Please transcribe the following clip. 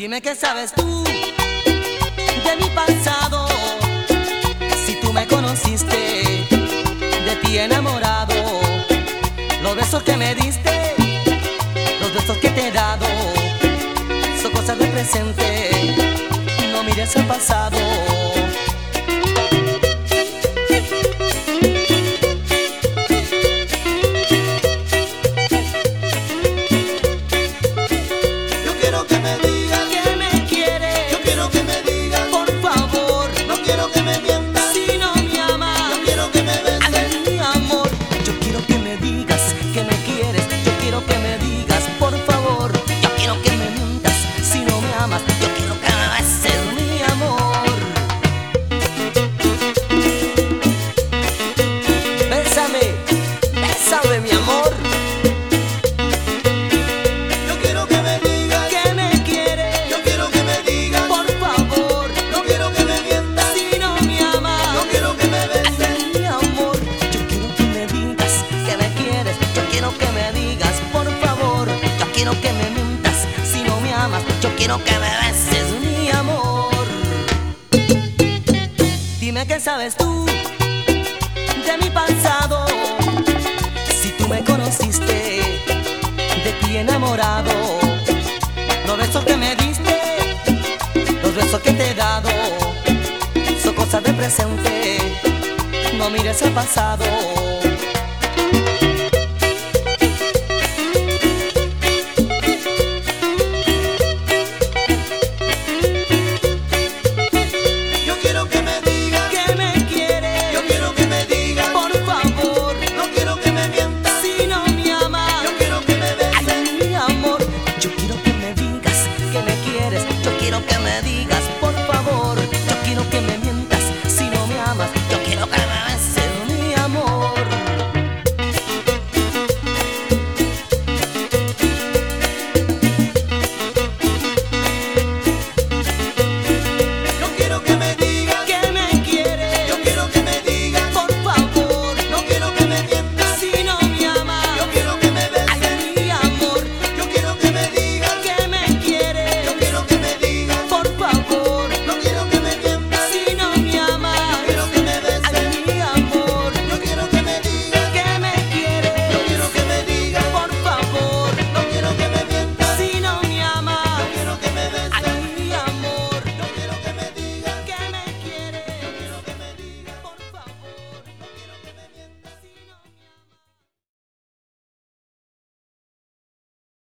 Dime qué sabes tú de mi pasado. Si tú me conociste, de ti enamorado. Los besos que me diste, los besos que te he dado, son cosas del presente. No mires al pasado. Bésame, mi amor. Yo quiero que me digas que me quieres. Yo quiero que me digas, por favor. no quiero que me mientas. Si no me amas, Yo quiero que me beses. ay, mi amor. Yo quiero que me digas que me quieres. Yo quiero que me digas, por favor. Yo quiero que me mientas. Si no me amas, yo quiero que me beses, mi amor. Dime qué sabes tú de mi pasado. Si tú me conociste, de ti enamorado. Los besos que me diste, los besos que te he dado, son cosas del presente. No mires al pasado.